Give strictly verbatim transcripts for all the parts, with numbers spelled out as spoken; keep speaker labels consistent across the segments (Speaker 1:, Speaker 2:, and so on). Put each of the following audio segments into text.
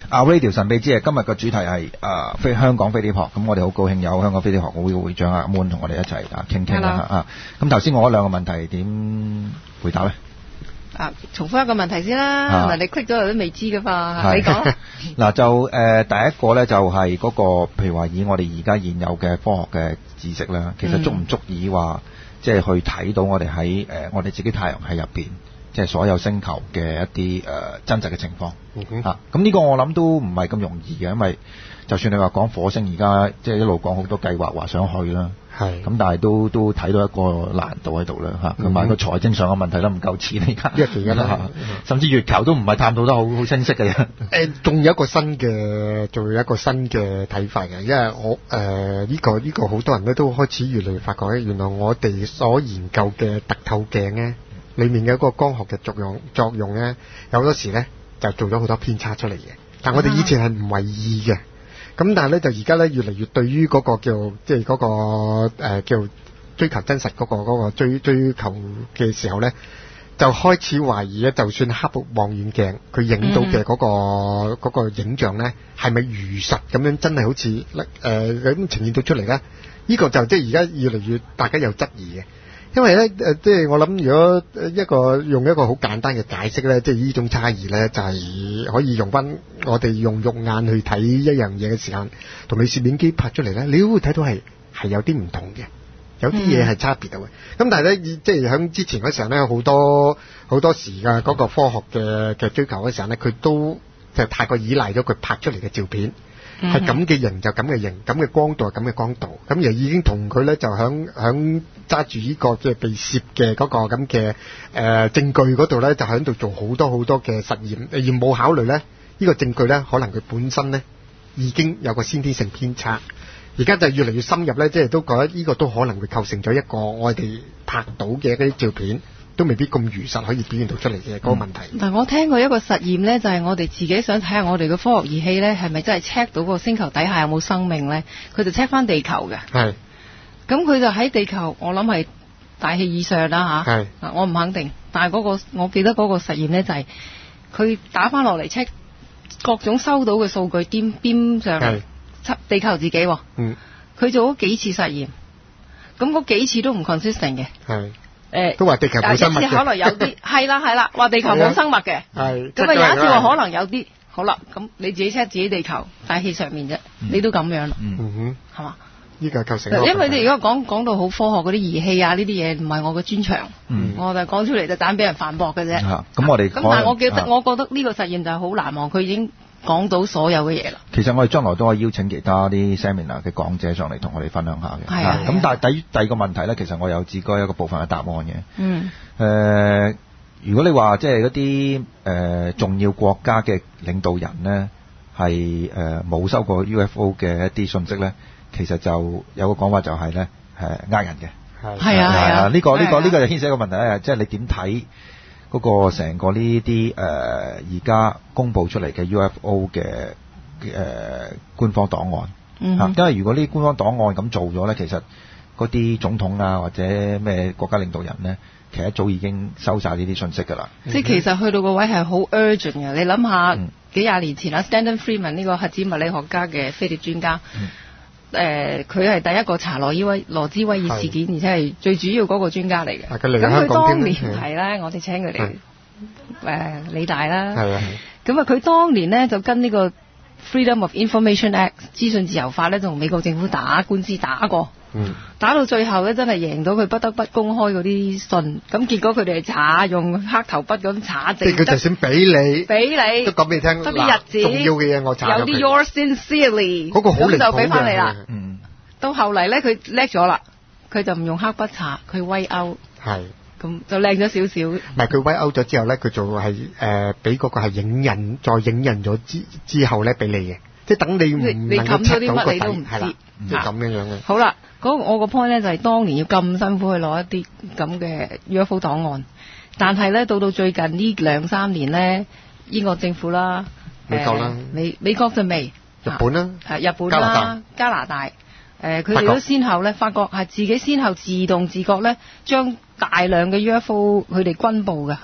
Speaker 1: 啊 Radio 神秘之夜今日嘅主題係誒飛香港飛碟學，咁我哋好高興有香港飛碟學會嘅會長阿 Moon 同我哋一齊啊傾傾啦啊。咁頭先我嗰兩個問題點回答咧？
Speaker 2: 啊，重複一個問題先啦，唔、啊、係你 click 咗都未知噶嘛？你講
Speaker 1: 嗱就誒、呃、第一個咧就係嗰、那個，譬如話以我哋而家現有嘅科學嘅知識啦，其實足唔足以話即係去睇到我哋喺誒我哋自己太陽系入邊，即係所有星球嘅一啲誒、呃、真實嘅情況。
Speaker 3: 嗯
Speaker 1: 嚇，咁呢個我諗都唔係咁容易嘅，因為就算你話講火星，而家即係一路講好多計劃話想去啦。係，咁但係都都睇到一個難度喺度啦嚇，同埋個財政上嘅問題都唔夠錢而家，
Speaker 3: 一其一啦，
Speaker 1: 甚至月球都唔係探討得好好清晰嘅。
Speaker 3: 誒，仲有一個新嘅，仲有一個新嘅睇法嘅，因為我誒呢、呃這個呢、這個好多人咧都開始越嚟越發覺咧，原來我哋所研究嘅凸透鏡咧，裡面嘅一個光學嘅作用作用咧，有好多時咧就做咗好多偏差出嚟嘅，但我哋以前係唔為意嘅。咁但係咧就而家咧越嚟越對於嗰個叫即係嗰個誒、呃、叫追求真實嗰、嗰個嗰、嗰個追追求嘅時候咧，就開始懷疑咧，就算黑望遠鏡佢影到嘅嗰、嗰個嗰、嗯嗰個影像咧，係咪如實咁樣真係好似誒咁呈現到出嚟咧？呢、呢個就即係而家越嚟越大家有質疑嘅。因為咧誒，即係我諗，如果一個用一個好簡單嘅解釋咧，即係呢種差異咧，就係、是、可以用翻我哋用肉眼去睇一樣嘢嘅時間，同你攝影機拍出嚟咧，你都會睇到係係有啲唔同嘅，有啲嘢係差別嘅。咁、嗯、但係咧，即係喺之前嗰時候咧，好多好多時嘅嗰個科學嘅嘅追求嗰時候咧，佢都就太過依賴咗佢拍出嚟嘅照片。係咁嘅型就咁嘅型，咁嘅光度係咁嘅光度，咁而已經同佢咧就響響揸住呢個即係被攝嘅嗰個咁嘅誒證據嗰度咧，就喺度做好多好多嘅實驗，而冇考慮咧呢、呢個證據咧可能佢本身咧已經有個先天性偏差，而家就越嚟越深入咧，即係都覺得呢個都可能會構成咗一個我哋拍到嘅嗰啲照片。都未必咁如實可以表現到出嚟嘅嗰個問題。
Speaker 2: 但我聽過一個實驗咧，就係、是、我哋自己想睇下我哋嘅科學儀器咧，係咪真係 check 到個星球底下有冇生命咧？佢就 check 翻地球嘅。係。咁佢就喺地球，我諗係大氣以上啦吓。係。嗱，我唔肯定，但係嗰、那個我記得嗰個實驗咧就係、是、佢打翻落嚟 check 各種收到嘅數據，掂掂上嚟地球自己。嗯。佢做咗幾次實驗，咁嗰幾次都唔 consistent 嘅。係。誒，都話地球冇生物嘅，可能有啲係啦係啦，話地球冇生物嘅，係咁啊有一次話可能有啲，好啦，咁你自己 check 自己地球大氣上面啫、嗯，你都咁樣啦，嗯哼，係嘛？呢個構成，因為你如果講講到好科學嗰啲儀器啊呢啲嘢，唔係我嘅專長，嗯，我就講出嚟就等俾人反駁嘅啫。咁、嗯、我哋咁但係我記得、啊，我覺得呢個實驗就係好難忘，佢已經講到所有嘅嘢啦。其實我哋將來都可以邀請其他啲 seminar 嘅講者上嚟同我哋分享下嘅。係啊。咁、啊、但係第第二個問題咧，其實我有自己一個部分嘅答案嘅。嗯。誒、呃，如果你話即係嗰啲誒重要國家嘅領導人咧，係誒冇收過 U F O 嘅一啲信息咧，其實就有個講法就係咧，誒呃人嘅。係啊係啊。呢、這個呢、這個呢、這個就牽涉一個問題咧，即係你點睇？嗰、那個成個呢啲誒而家公佈出嚟嘅 U F O 嘅誒、呃、官方檔案，嗯、啊，因為如果呢啲官方檔案咁做咗咧，其實嗰啲總統啊或者咩國家領導人咧，其實一早已經收晒呢啲信息㗎啦。即係其實去到個位係好 urgent 嘅，你諗下、嗯、幾廿年前啊 Stanton Friedman 呢個核子物理學家嘅飛碟專家。嗯誒，佢係第一個查羅伊威羅茲威爾事件，而且係最主要嗰個專家嚟嘅。咁佢當年係啦，我哋請佢嚟誒理大啦。係啊。咁啊，佢當年咧就跟呢個 Freedom of Information Act 資訊自由法咧，同美國政府打官司打過。嗯。打到最後咧，真係贏到佢不得不公開嗰啲信。咁結果佢哋係查用黑頭筆咁查證。即係佢就算俾你，俾你都講俾你聽。得啲日子，重要嘅嘢我查咗。有啲 Yours sincerely，嗰個好離譜嘅。咁就俾翻你啦。嗯。到後嚟咧，佢叻咗啦，佢就唔用黑筆查，佢威歐。係。咁就靚咗少少。唔係佢威歐咗之後咧，佢就係誒俾嗰個係影印，再影印咗之之後咧俾你嘅。即係等你唔能夠測到個底，係啦，即係咁樣樣嘅。好啦，嗰我個 point 咧就係當年要咁辛苦去攞一啲咁嘅 U F O 檔案，但係咧到到最近呢兩三年咧，英國政府啦，美國啦，美美國就未，日本啦，係日本啦，加拿大，誒佢哋都先後咧，發覺係自己先後自動自覺咧，將大量嘅 U F O 佢哋軍部嘅嚇。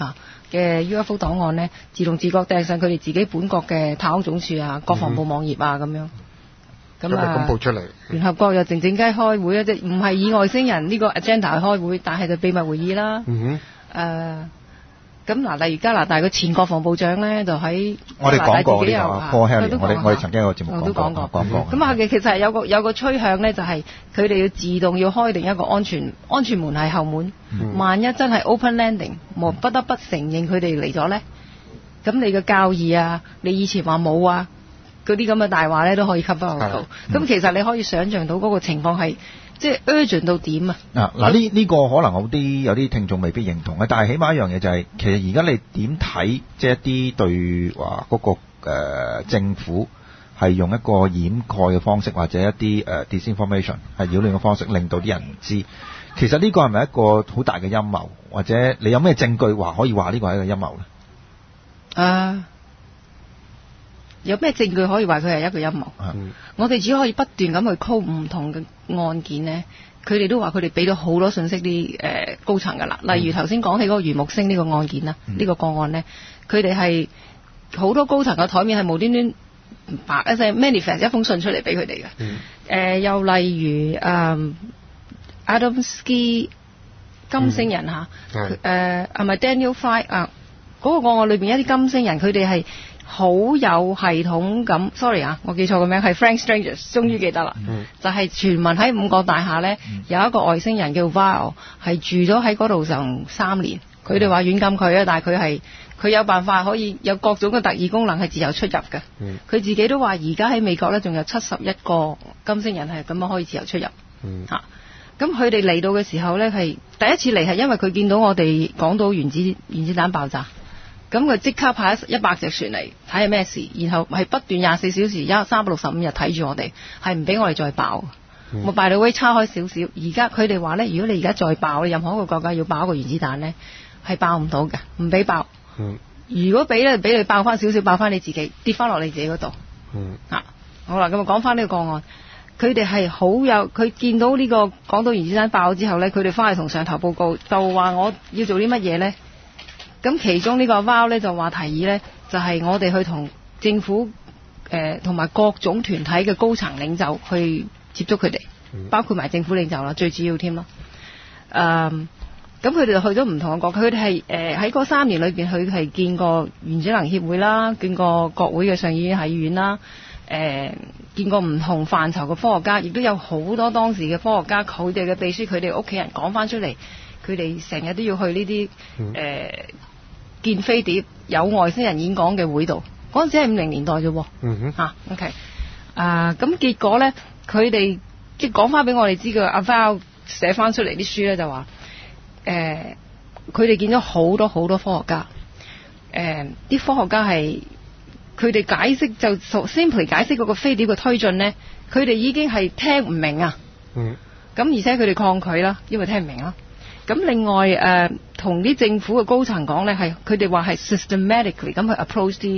Speaker 2: 嘅 U F O 檔案咧，自動自覺掟上佢哋自己本國嘅太空總署啊、國防部網頁啊咁樣。咁啊，
Speaker 3: 公佈出嚟。
Speaker 2: 聯合國又靜靜雞開會啊，即係唔係以外星人呢個 agenda 去開會，但係就秘密會議啦。
Speaker 3: 嗯哼。
Speaker 2: 誒。咁嗱，例如加拿大嘅前國防部長咧，就喺
Speaker 1: 我哋講過呢個 Paul Hellyer，我哋我哋曾經有個節目講過講過。
Speaker 2: 咁啊，其實係有個有個趨向咧，就係佢哋要自動要開定一個安全安全門係後門，嗯、萬一真係 open landing，冇不得不承認佢哋嚟咗咧，咁你嘅教義啊，你以前話冇啊，嗰啲咁嘅大話咧都可以吸翻落到。咁、嗯、其實你可以想像到嗰個情況係。即係 urgent 到點啊！嗱
Speaker 1: 嗱，呢呢個可能有啲有啲聽眾未必認同嘅，但係起碼一樣嘢就係、是，其實而家你點睇即係一啲對話嗰、那個、呃、政府係用一個掩蓋嘅方式，或者一啲誒、呃、disinformation 係擾亂嘅方式，令到啲人唔知。其實呢個係咪一個好大嘅陰謀？或者你有咩證據話可以話呢個係一個陰謀咧？
Speaker 2: 啊！Uh, 有咩證據可以話佢係一個陰謀？嗯、我哋只可以不斷咁去 call 唔同嘅案件呢，佢哋都話佢哋俾咗好多信息啲誒、呃、高層㗎啦。例如頭先講起嗰個余木星呢個案件啦，呢、嗯、個個案呢，佢哋係好多高層嘅台面係無端端白一隻 manifest 一封信出嚟俾佢哋嘅。誒、嗯呃、又例如誒、呃、Adamski 金星人嚇，誒係咪 Daniel Fry 啊？嗰、那個個案裏邊一啲金星人，佢哋係好有系統咁 ，sorry 啊，我記錯個名係 Frank Strangers， 終於記得啦，嗯、就係傳聞喺五角大廈咧、嗯、有一個外星人叫 Val， 係住咗喺嗰度成三年，佢哋話軟禁佢啊，但係佢係佢有辦法可以有各種嘅特異功能係自由出入嘅，佢、嗯、自己都話而家喺美國咧仲有七十一個金星人係咁樣可以自由出入，嚇咁佢哋嚟到嘅時候咧係第一次嚟係因為佢見到我哋講到原子原子彈爆炸。咁佢即刻派一百隻船嚟睇下咩事，然後係不斷廿四小時一三百六十五日睇住我哋，係唔俾我哋再爆。我拜到威差開少少，而家佢哋話咧，如果你而家再爆，任何一個國家要爆一個原子彈咧，係爆唔到嘅，唔俾爆。嗯、如果俾咧，俾你爆翻少少，爆翻你自己，跌翻落你自己嗰度。嗯、啊，好啦，咁啊講翻呢個個案，佢哋係好有，佢見到呢、這個講到原子彈爆咗之後咧，佢哋翻去同上頭報告，就話我要做啲乜嘢咧？咁其中呢個 Val 咧就話提議咧，就係、是、我哋去同政府誒同埋各種團體嘅高層領袖去接觸佢哋，嗯、包括埋政府領袖啦，最主要添咯。誒，咁佢哋就去咗唔同嘅國家，佢哋係誒喺嗰三年裏邊，佢係見過原子能協會啦，見過國會嘅上議院、下議院啦，誒、呃、見過唔同範疇嘅科學家，亦都有好多當時嘅科學家，佢哋嘅秘書、佢哋屋企人講翻出嚟，佢哋成日都要去呢啲誒。嗯呃見飛碟有外星人演講嘅會度，嗰陣時係五零年代啫喎。嗯哼。嚇 ，OK。啊，咁結果咧，佢哋即係講翻俾我哋知嘅，阿 Val 寫翻出嚟啲書咧就話，誒、呃，佢哋見咗好多好多科學家，誒、呃，啲科學家係佢哋解釋就 simply 解釋嗰個飛碟嘅推進咧，佢哋已經係聽唔明啊。嗯。咁而且佢哋抗拒啦，因為聽唔明啦。咁另外誒，同、呃、啲政府嘅高層講咧，係佢哋話係 systematically 咁去 approach 啲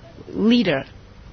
Speaker 2: leader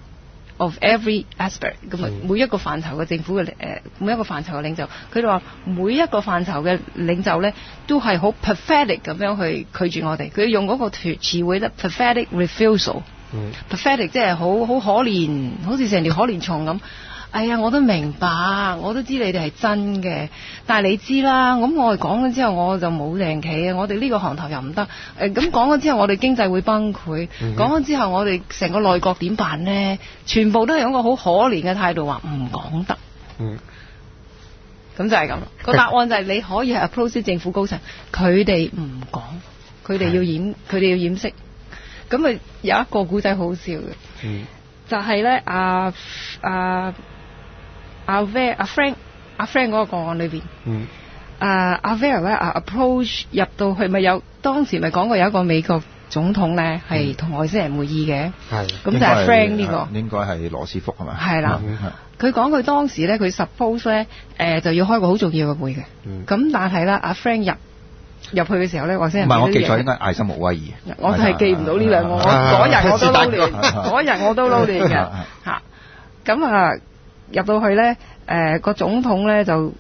Speaker 2: of every aspect，咁啊、嗯、每一個範疇嘅政府嘅誒、呃、每一個範疇嘅領袖，佢哋話每一個範疇嘅領袖咧都係好 pathetic 咁樣去拒絕我哋，佢用嗰個詞詞彙咧 pathetic refusal，pathetic、嗯、即係好好可憐，好似成條可憐蟲咁。哎呀，我都明白，我都知你哋係真嘅，但係你知啦，咁我哋講咗之後，我就冇定企啊！我哋呢個行頭又唔得，誒咁講咗之後，我哋經濟會崩潰，講咗、嗯、哼之後，我哋成個內閣點辦呢？全部都係用個好可憐嘅態度話唔講得。嗯，咁就係咁。個答案就係你可以係 approach 政府高層，佢哋唔講，佢哋要掩，佢哋的要掩飾。咁咪有一個古仔好笑嘅，嗯、就係咧啊啊。阿 Val 阿 Frank 阿 Frank 嗰個個案裏邊，嗯，啊阿 Val 咧啊 approach 入到去咪有當時咪講過有一個美國總統咧係同外星人會議嘅，係咁就係 Frank 呢個
Speaker 1: 應該係羅斯福係咪？
Speaker 2: 係啦，佢講佢當時咧佢 suppose 咧誒就要開個好重要嘅會嘅，咁但係咧阿 Frank 入入去嘅時候咧外星人唔係我記錯應該艾森豪威爾，我就係記唔到呢兩個，我嗰日我都撈亂，嗰日我都撈亂嘅嚇，咁啊。入到去咧，誒、呃、個總統咧就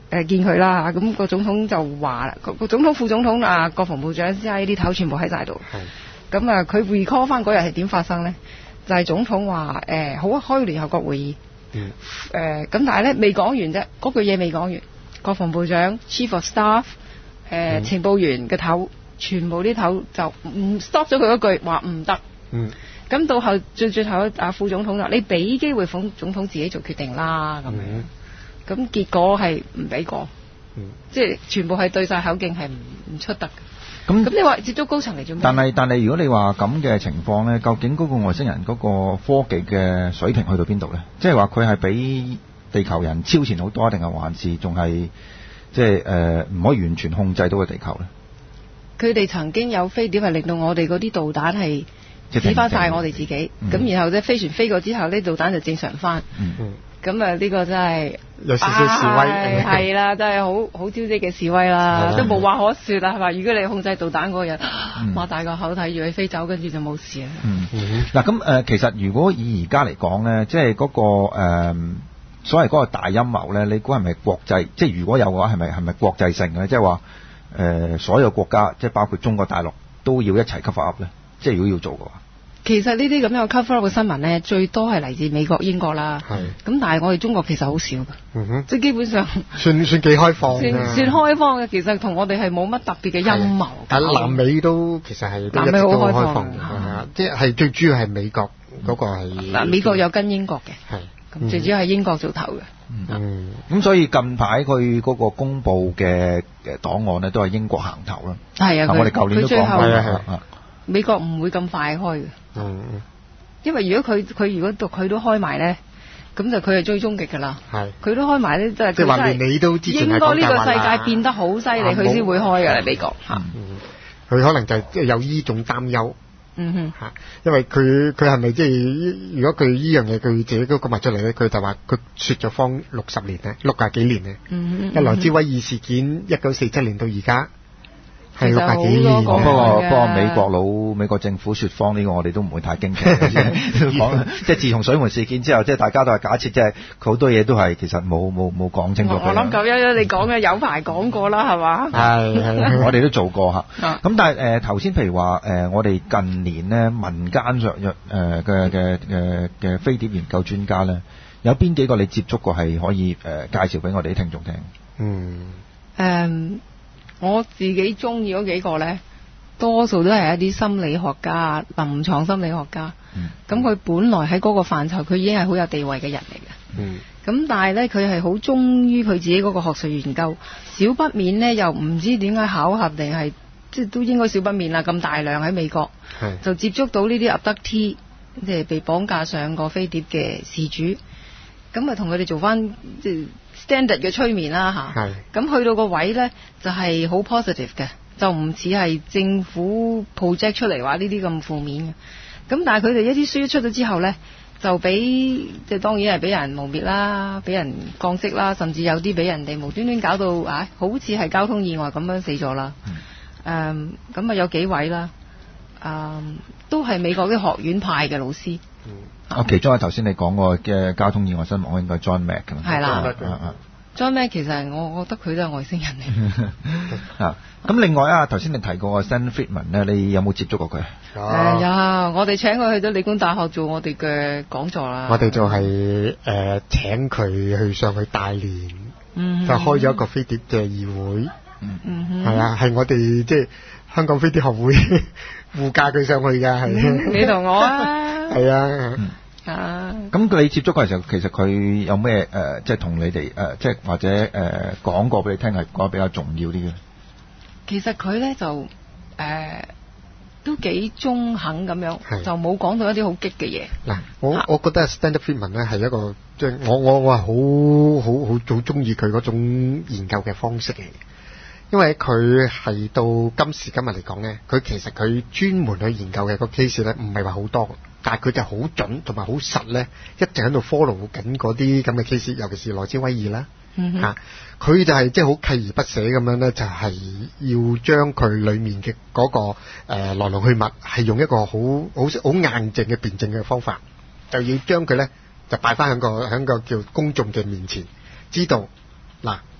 Speaker 2: 誒見佢啦，咁個總統就話啦，個個總統副總統啊，國防部長 C I A 啲頭全部喺晒度。咁啊，佢 recall 翻嗰日係點發生咧？就係、是、總統話誒、呃、好啊，開聯合國會議。嗯。誒、呃、咁但係咧未講完啫，嗰句嘢未講完。國防部長 Chief of Staff 誒、呃嗯、情報員嘅頭，全部啲頭就唔 stop 咗佢嗰句話唔得。嗯。咁到後最最後啊副總統啦，你俾機會副總統自己做決定啦咁樣。嗯。咁結果係唔俾過，嗯、即係全部係對晒口徑，係唔唔出得嘅。咁咁你話接觸高層嚟做咩？
Speaker 1: 但係但係如果你話咁嘅情況咧，究竟嗰個外星人嗰個科技嘅水平去到邊度咧？即係話佢係比地球人超前好多，定係還是仲係即係誒唔可以完全控制到個地球咧？
Speaker 2: 佢哋曾經有飛碟係令到我哋嗰啲導彈係指翻晒我哋自己，咁、嗯、然後咧飛船飛過之後，呢導彈就正常翻。嗯嗯咁啊！呢個真係
Speaker 3: 有少少示威，
Speaker 2: 係、啊、啦，真係好好招積嘅示威啦，都冇話可説啦，係嘛？如果你控制導彈嗰個人，擘、嗯、大個口睇住佢飛走，跟住就冇事啦。嗯
Speaker 1: 嗱咁誒，其實如果以而家嚟講咧，即係嗰個誒、呃、所謂嗰個大陰謀咧，你估係咪國際？即係如果有嘅話，係咪係咪國際性嘅？即係話誒，所有國家，即係包括中國大陸，都要一齊 cover up 咧。即係如果要做嘅話。
Speaker 2: 其實呢啲咁樣嘅 cover up 嘅新聞咧，最多係嚟自美國、英國啦。係。咁但係我哋中國其實好少㗎。嗯哼。即係基本上。
Speaker 3: 算算幾開放。算
Speaker 2: 算開放嘅，其實同我哋係冇乜特別嘅陰謀。
Speaker 3: 但南美都其實係南美好開放嘅，係啊，即係最主要係美國嗰個係。
Speaker 2: 嗱，美國有跟英國嘅。係。咁最主要係英國做頭嘅。
Speaker 1: 嗯。咁所以近排佢嗰個公佈嘅嘅檔案咧，都係英國行頭啦。
Speaker 2: 係啊。
Speaker 1: 我哋舊年都講過啦。
Speaker 2: 美國唔會咁快開嘅，嗯，因為如果佢佢如果讀佢都開埋咧，咁就佢係最終極噶啦，係，佢都開埋咧，即係
Speaker 3: 即係話連你都之前係講
Speaker 2: 應該呢個世界變得好犀利，佢先會開嘅啦，美國嚇，佢、
Speaker 3: 嗯、可能就係有呢種擔憂，
Speaker 2: 嗯哼
Speaker 3: 嚇，因為佢佢係咪即係如果佢呢樣嘢佢自己都講埋出嚟咧，佢就話佢説咗謊六十年咧，六廿幾年咧，嗯哼，一來茲威爾事件一九四七年到而家。係六百幾年，
Speaker 1: 不過不過美國佬美國政府説謊呢個我哋都唔會太驚奇嘅講即係自從水門事件之後，即係大家都係假設，即係佢好多嘢都係其實冇冇冇講清楚。我
Speaker 2: 諗九一一你講嘅有排講過啦，係嘛？
Speaker 1: 係係，我哋都做過嚇。咁但係誒頭先譬如話誒、呃，我哋近年咧民間上誒嘅嘅嘅嘅飛碟研究專家咧，有邊幾個你接觸過係可以誒、呃、介紹俾我哋啲聽眾聽？
Speaker 2: 嗯誒。Um, 我自己中意嗰幾個呢，多數都係一啲心理學家、臨床心理學家。咁、嗯、佢本來喺嗰個範疇，佢已經係好有地位嘅人嚟嘅。嗯。咁但係呢，佢係好忠於佢自己嗰個學術研究，少不免呢，又唔知點解巧合定係，即係都應該少不免啦。咁大量喺美國，就接觸到呢啲 abductee，即係被綁架上個飛碟嘅事主。咁啊，同佢哋做翻即係 standard 嘅催眠啦嚇，咁去到個位呢，就係、是、好 positive 嘅，就唔似係政府 project 出嚟話呢啲咁負面嘅。咁但係佢哋一啲書出咗之後呢，就俾即係當然係俾人誣衊啦，俾人降職啦，甚至有啲俾人哋無端端搞到啊，好似係交通意外咁樣死咗啦。誒咁啊有幾位啦，誒、嗯、都係美國啲學院派嘅老師。
Speaker 1: 嗯啊，其中係頭先你講過嘅交通意外身亡，應該 John Mack 㗎嘛？
Speaker 2: 係啦，John Mack 其實我覺得佢都係外星人嚟。
Speaker 1: 啊，咁另外啊，頭先你提過 Stan Friedman 咧，你有冇接觸過佢？
Speaker 2: 有、呃，有，我哋請佢去咗理工大學做我哋嘅講座啦。
Speaker 3: 我哋就係、是、誒、呃、請佢去上去大連，嗯、就開咗一個飛碟嘅議會。嗯嗯，係啊，係我哋即係香港飛碟學會護駕佢上去㗎，係、
Speaker 2: 嗯。你同我啊？
Speaker 3: 係啊。
Speaker 1: 嗯啊！咁你接觸嗰陣時候，其實佢有咩誒、呃，即係同你哋誒、呃，即係或者誒講、呃、過俾你聽，係講得比較重要啲嘅。
Speaker 2: 其實佢咧就誒、呃、都幾中肯咁樣，就冇講到一啲好激嘅嘢。
Speaker 3: 嗱，我、啊、我覺得 Stanley Friedman 咧係一個即係、就是、我我我係好好好好中意佢嗰種研究嘅方式嚟嘅，因為佢係到今時今日嚟講咧，佢其實佢專門去研究嘅個 case 咧，唔係話好多。但係佢就好準同埋好實咧，一直喺度 follow 緊嗰啲咁嘅 case， 尤其是羅茲威爾啦，嚇、嗯，佢、啊、就係即係好鍥而不捨咁樣咧，就係、是、要將佢裡面嘅嗰、那個誒、呃、來龍去脈係用一個好好好硬淨嘅辯證嘅方法，就要將佢咧就擺翻喺個喺個叫公眾嘅面前，知道嗱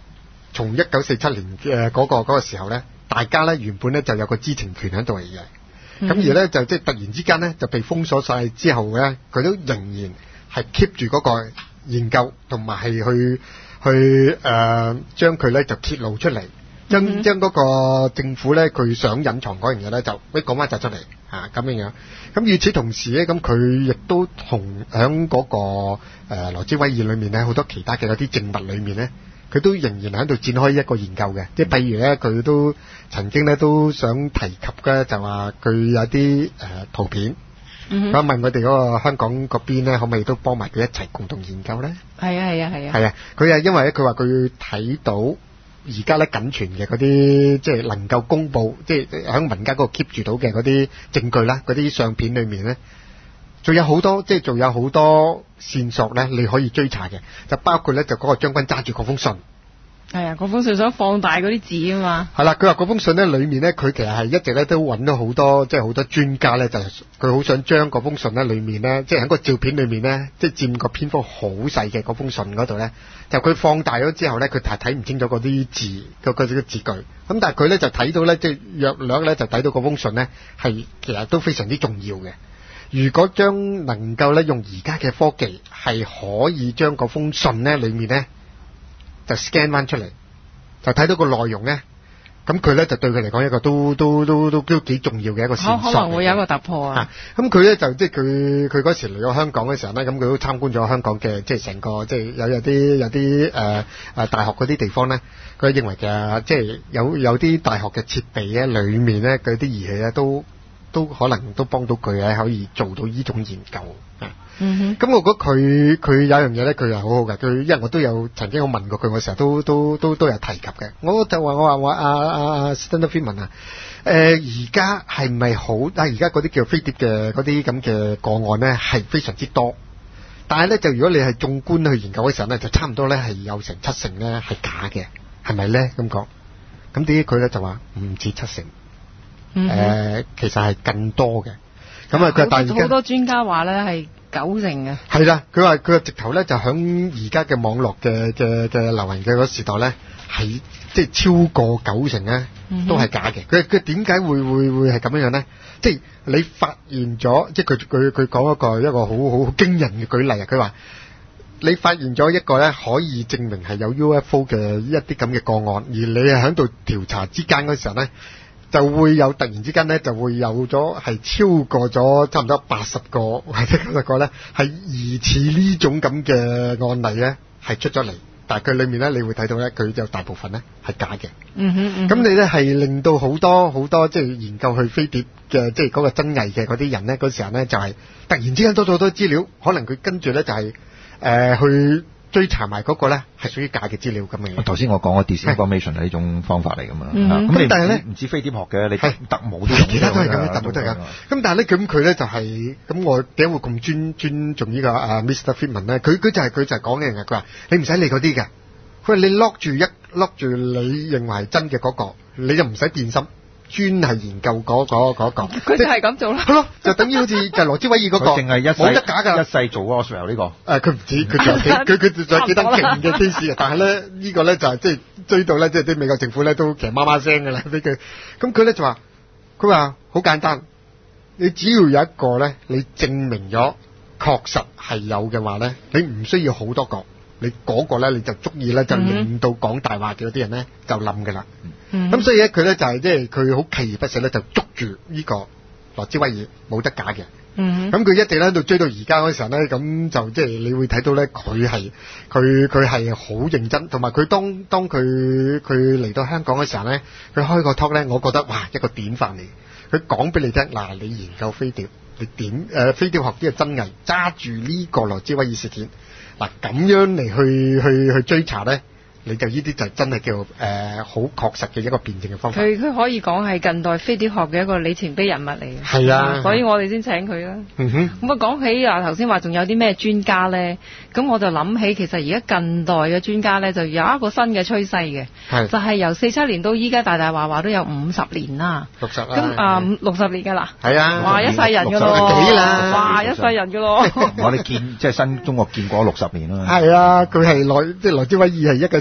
Speaker 3: 從一九四七年嘅嗰個嗰個時候咧，大家咧原本咧就有個知情權喺度嚟嘅。咁、嗯、而咧就即係突然之間咧就被封鎖晒之後咧，佢都仍然係 keep 住嗰個研究，同埋係去去誒、呃、將佢咧就揭露出嚟，將將嗰個政府咧佢想隱藏嗰樣嘢咧就俾講翻晒出嚟嚇咁樣樣。咁與此同時咧，咁佢亦都同喺嗰個誒、呃、羅茲威爾裏面咧好多其他嘅嗰啲證物裏面咧，佢都仍然喺度展開一個研究嘅，即係譬如咧，佢都曾經咧都想提及嘅，就話佢有啲誒、呃、圖片，咁、嗯、問我哋嗰個香港嗰邊咧，可唔可以都幫埋佢一齊共同研究咧？
Speaker 2: 係啊係啊係啊！
Speaker 3: 係啊，佢係因為咧，佢話佢睇到而家咧僅存嘅嗰啲，即係能夠公佈，即係喺民間嗰個 keep 住到嘅嗰啲證據啦，嗰啲相片裏面咧，仲有好多，即係仲有好多線索咧，你可以追查嘅，就包括咧就嗰個將軍揸住嗰封信。
Speaker 2: 係啊，嗰封信想放大嗰啲字啊嘛。係
Speaker 3: 啦，佢話嗰封信咧裏面咧，佢其實係一直咧都揾到好多，即係好多專家咧，就佢好想將嗰封信咧裏面咧，即係喺個照片裏面咧，即係佔個篇幅好細嘅嗰封信嗰度咧，就佢放大咗之後咧，佢係睇唔清楚嗰啲字，嗰嗰啲字句。咁但係佢咧就睇到咧，即係約略咧就睇到嗰封信咧係其實都非常之重要嘅。如果將能夠咧用而家嘅科技係可以將嗰封信咧裏面咧就 scan 翻出嚟，就睇到個內容咧，咁佢咧就對佢嚟講一個都都都都都幾重要嘅一個線索，
Speaker 2: 可能會有一個突破啊！
Speaker 3: 咁佢咧就即係佢佢嗰時嚟到香港嘅時候咧，咁佢都參觀咗香港嘅即係成個即係有有啲有啲誒誒大學嗰啲地方咧，佢認為嘅即係有有啲大學嘅設備咧，裏面咧佢啲儀器咧都都可能都幫到佢咧可以做到呢種研究啊！嗯哼，咁我覺得佢佢有樣嘢咧，佢係好好嘅。佢因為我都有曾經我問過佢，我成日都都都都有提及嘅。我就話我話我阿阿 Stanton Friedman 啊，誒而家係咪好？但係而家嗰啲叫飛碟嘅嗰啲咁嘅個案咧係非常之多，但係咧就如果你係縱觀去研究嘅時候咧，就差唔多咧係有成七成咧係假嘅，係咪咧咁講？咁點解佢咧就話唔止七成？誒、嗯呃，其實係更多嘅。咁啊，佢但係好
Speaker 2: 多專家話咧係九成嘅。
Speaker 3: 係啦，佢話佢話直頭咧就響而家嘅網絡嘅嘅嘅流行嘅嗰時代咧，係即係超過九成咧都係假嘅。佢佢點解會會會係咁樣樣咧？即係你發現咗，即係佢佢佢講一個一個好好驚人嘅舉例啊！佢話你發現咗一個咧可以證明係有 U F O 嘅一啲咁嘅個案，而你係喺度調查之間嗰時候咧，就會有突然之間咧，就會有咗係超過咗差唔多八十個或者九十個咧，係疑似呢種咁嘅案例咧，係出咗嚟。但係佢裏面咧，你會睇到咧，佢就大部分咧係假嘅。嗯哼，嗯哼。咁你咧係令到好多好多即係研究去飛碟嘅，即係嗰個真偽嘅嗰啲人咧，嗰時候咧就係、是、突然之間多咗好多資料，可能佢跟住咧就係、是、誒、呃、去追查埋嗰個咧係屬於假嘅資料咁嘅嘢。
Speaker 1: 頭先我講嘅 disinformation 係呢種方法嚟㗎嘛。咁、嗯、你但係咧唔止飛碟學嘅，你特務都
Speaker 3: 其他都係咁樣，特務都係咁。咁但係咧咁佢咧就係、是、咁，我點解會咁尊尊重呢個啊 Mister Friedman 咧？佢佢就係佢就係講嘅嘢，佢話你唔使理嗰啲嘅，佢話你 lock 住一 lock 住你認為係真嘅嗰、那個，你就唔使變心。專係研究嗰、嗰個嗰、嗰個，
Speaker 2: 佢就係咁做啦。
Speaker 3: 係咯，就等於好似就係羅茲威爾嗰、嗰個，
Speaker 1: 淨係一世
Speaker 3: 冇得假㗎，
Speaker 1: 一世做 Roswell 呢個。誒、
Speaker 3: 呃，佢唔止，佢仲有幾，佢佢仲有幾單勁嘅 case 啊！但係咧，呢、呢個咧就係即係追到咧，即係啲美國政府咧都其實媽媽聲㗎啦，俾佢。咁佢咧就話，佢話好簡單，你只要有一個咧，你證明咗確實係有嘅話咧，你唔需要好多個。你嗰個咧，你就足以咧，就令到講大話嘅嗰啲人咧就冧㗎啦。咁、嗯、所以咧，佢咧就係即係佢好鍥而不捨咧，就捉住呢個羅茲威爾冇得假嘅。咁、嗯、佢一直咧到追到而家嗰時候咧，咁就即係你會睇到咧，佢係佢佢係好認真，同埋佢當當佢佢嚟到香港嘅時候咧，佢開個 talk 咧，我覺得哇一個典範嚟。佢講俾你聽，嗱你研究飛碟，你點誒、呃、飛碟學啲嘅真偽，揸住呢個羅茲威爾事件。嗱咁樣嚟去去去追查咧，你就呢啲就真係叫誒好確實嘅一個辯證嘅方法。
Speaker 2: 佢佢可以講係近代飛碟學嘅一個里程碑人物嚟嘅。
Speaker 3: 係啊，
Speaker 2: 所以我哋先請佢啦。
Speaker 3: 嗯哼。咁
Speaker 2: 啊講起啊頭先話仲有啲咩專家咧，咁我就諗起其實而家近代嘅專家咧就有一個新嘅趨勢嘅，就係、是、由四七年到依家大大話話都有五十年啦。
Speaker 3: 六十啦。
Speaker 2: 咁啊六十年㗎啦。
Speaker 3: 係啊。
Speaker 2: 哇一世人㗎咯。
Speaker 3: 幾啦？
Speaker 2: 哇一世人㗎咯。
Speaker 1: 我哋見即係新中國見過六十年啦。
Speaker 3: 係啊，佢係來即係羅茲威爾係一九四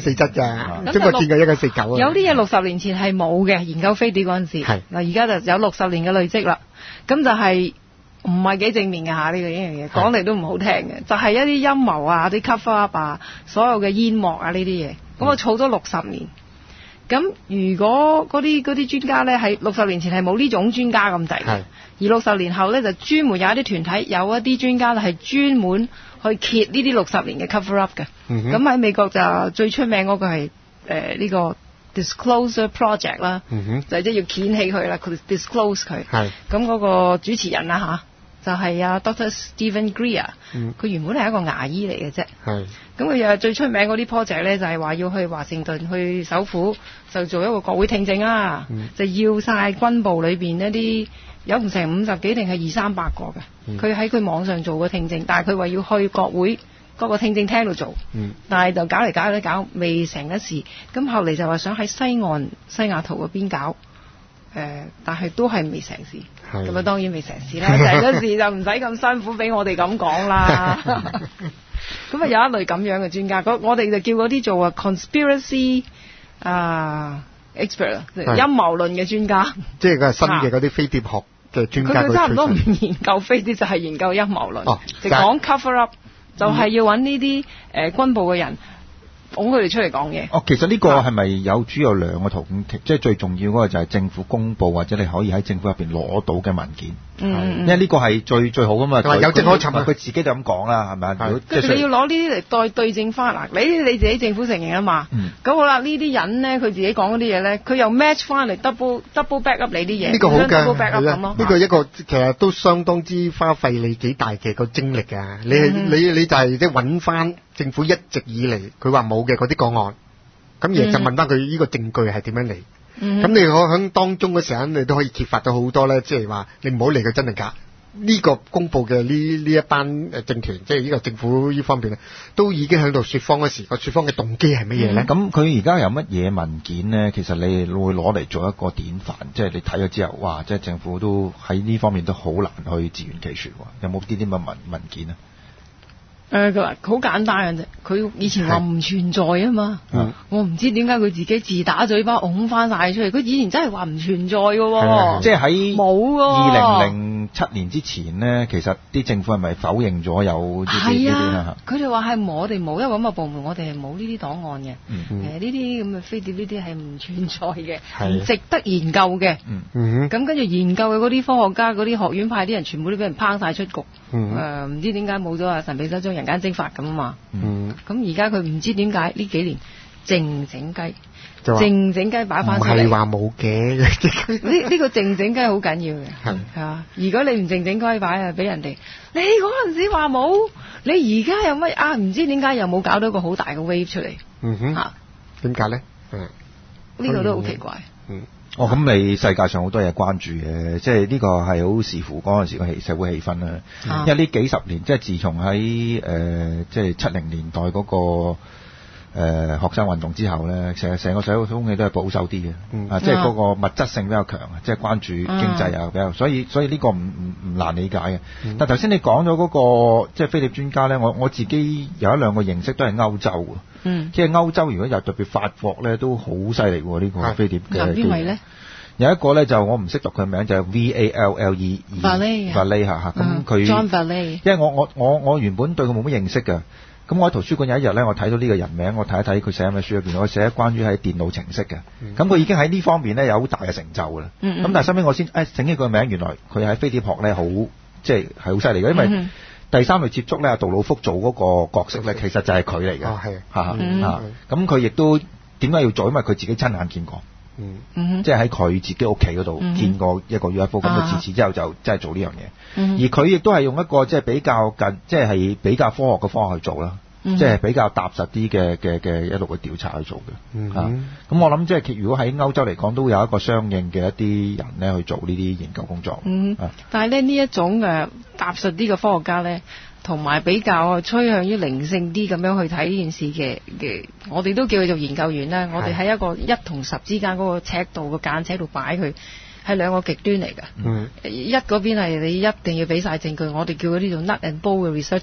Speaker 3: 四七㗎，中國見過一九四九啊。
Speaker 2: 有啲嘢六十年前係冇嘅，研究飛碟嗰陣時。係嗱，而家就有六十年嘅累積啦。咁就係唔係幾正面嘅嚇呢個呢樣嘢，講嚟都唔好聽嘅，就係、是、一啲陰謀啊、啲 cover up 啊、所有嘅煙幕啊呢啲嘢。咁我儲咗六十年。咁如果嗰啲嗰啲專家咧，喺六十年前係冇呢種專家咁滯嘅，而六十年後咧就專門有一啲團體，有一啲專家係專門去揭呢啲六十年嘅 cover up 嘅。咁、嗯、喺美國就最出名嗰個係誒呢個 Disclosure Project 啦、嗯，就即係要掀起佢啦，佢 disclose 佢。咁嗰個主持人啦嚇。就係、是、啊 Doctor Stephen Greer，佢、嗯、原本係一個牙醫嚟嘅啫。咁佢又最出名嗰啲 project 咧，就係、是、話要去華盛頓去首府就做一個國會聽證啊、嗯，就要晒軍部裏邊一啲有唔成五十幾定係二三百個嘅。佢喺佢網上做個聽證，但係佢話要去國會嗰個聽證廳度做，嗯、但係就搞嚟搞去搞未成一事。咁後嚟就話想喺西岸西雅圖嗰邊搞。誒、呃，但係都係未成事，咁啊當然未成事啦，成咗事就唔使咁辛苦俾我哋咁講啦。咁啊有一類咁樣嘅專家，我哋就叫嗰啲做啊 conspiracy 啊、uh, expert， 陰謀論嘅專家。即係佢係新嘅嗰啲飛碟學嘅專家。佢差唔多唔研究飛碟，就係、是、研究陰謀論，哦、就講 cover up，、嗯、就係要揾呢啲誒軍部嘅人。拱佢哋出嚟講嘢。哦，其實呢個係咪有主要有兩個途徑？即係最重要嗰個就係政府公佈，或者你可以喺政府入邊攞到嘅文件。嗯，因為呢個係最最好噶嘛。有證可尋啊！佢自己就咁講啦，係咪？跟住你要攞呢啲嚟對對證翻嗱，你你自己政府承認啊嘛。嗯。咁好啦，呢啲人咧，佢自己講嗰啲嘢咧，佢又 match 翻嚟 double double back up 你啲嘢。呢個好嘅，係啊。呢個一個其實都相當之花費你幾大嘅個精力啊！你係你你就係即係揾翻政府一直以嚟佢話冇嘅嗰啲個案，咁而就問翻佢呢個證據係點樣嚟？咁、嗯、你可喺當中嘅時候，你都可以揭發到好多咧，即係話你唔好理佢真定假。呢、這個公佈嘅呢呢一班誒政團，即係呢個政府呢方面咧，都已經喺度説謊嗰時，個説謊嘅動機係乜嘢咧？咁佢而家有乜嘢文件咧？其實你會攞嚟做一個典範，即係你睇咗之後，哇！即係政府都喺呢方面都好難去自圓其説。有冇啲啲乜文文件啊？誒佢話好簡單嘅啫，佢以前話唔存在啊嘛，我唔知點解佢自己自打嘴巴拱翻晒出嚟。佢以前真係話唔存在嘅喎，即係喺冇二零零七年之前咧，其實啲政府係咪否認咗有呢啲啊？佢哋話係我哋冇一個咁嘅部門，我哋係冇呢啲檔案嘅。誒呢啲咁嘅飛碟呢啲係唔存在嘅，唔值得研究嘅。咁、嗯、跟住研究嘅嗰啲科學家、嗰啲學院派啲人，全部都俾人拋晒出局。誒、嗯、唔、呃、知點解冇咗阿神秘手中人間蒸發咁啊嘛。咁而家佢唔知點解呢幾年靜靜雞，靜靜雞擺翻出嚟。唔係話冇嘅，呢呢個靜靜雞好緊要嘅。係啊，如果你唔靜靜雞擺啊，俾人哋你嗰陣時話冇，你而家有乜啊？唔知點解又冇搞到一個好大嘅 wave 出嚟。嗯哼，嚇點解咧？嗯，呢、這個都好奇怪。嗯。哦，咁你世界上好多嘢關注嘅，即係呢個係好視乎嗰陣時個氣社會氣氛啦、嗯。因為呢幾十年，即係自從喺誒即係七零年代嗰、那個誒、呃、學生運動之後咧，成成個社會風氣都係保守啲嘅、嗯，啊，即係嗰個物質性比較強，即係關注經濟啊比較，所以所以呢個唔唔唔難理解嘅、嗯。但頭先你講咗嗰個即係飛碟專家咧，我我自己有一兩個認識都係歐洲嘅。嗯，即係歐洲，如果又特別法國咧，都好犀利喎！呢、這個飛碟嘅。邊位咧？有一個咧就我唔識讀佢名，就係、是、V A L L E Vallée 嚇嚇。咁佢 John Vallée。因為我我我我原本對佢冇乜認識嘅，咁我喺圖書館有一日咧，我睇到呢個人名，我睇一睇佢寫喺書入邊，我寫關於喺電腦程式嘅。咁、嗯、佢已經喺呢方面咧有好大嘅成就㗎啦。咁、嗯嗯、但係收尾我先誒醒起佢個名，原來佢喺飛碟學咧好即係係好犀利嘅，因為。嗯第三類接觸咧，阿杜魯福做嗰個角色咧，其實就係佢嚟嘅。哦，係嚇嚇。咁佢亦都點解要做？因為佢自己親眼見過。嗯。即係喺佢自己屋企嗰度見過一個 U F O，咁佢自此之後就即係做呢樣嘢。嗯。而佢亦都係用一個即係比較近，即係係比較科學嘅方法去做啦。嗯、即係比較踏實啲嘅嘅嘅一路嘅調查去做嘅。嗯。咁、啊、我諗即係如果喺歐洲嚟講，都有一個相應嘅一啲人咧去做呢啲研究工作。嗯。啊、但係咧呢一種誒踏實啲嘅科學家咧，同埋比較趨向於靈性啲咁樣去睇呢件事嘅嘅，我哋都叫佢做研究員啦。我哋喺一個一同十之間嗰個尺度個間尺度擺佢，係兩個極端嚟㗎。嗯。一嗰邊係你一定要俾晒證據，我哋叫嗰啲做 nut and bolt 嘅 researcher。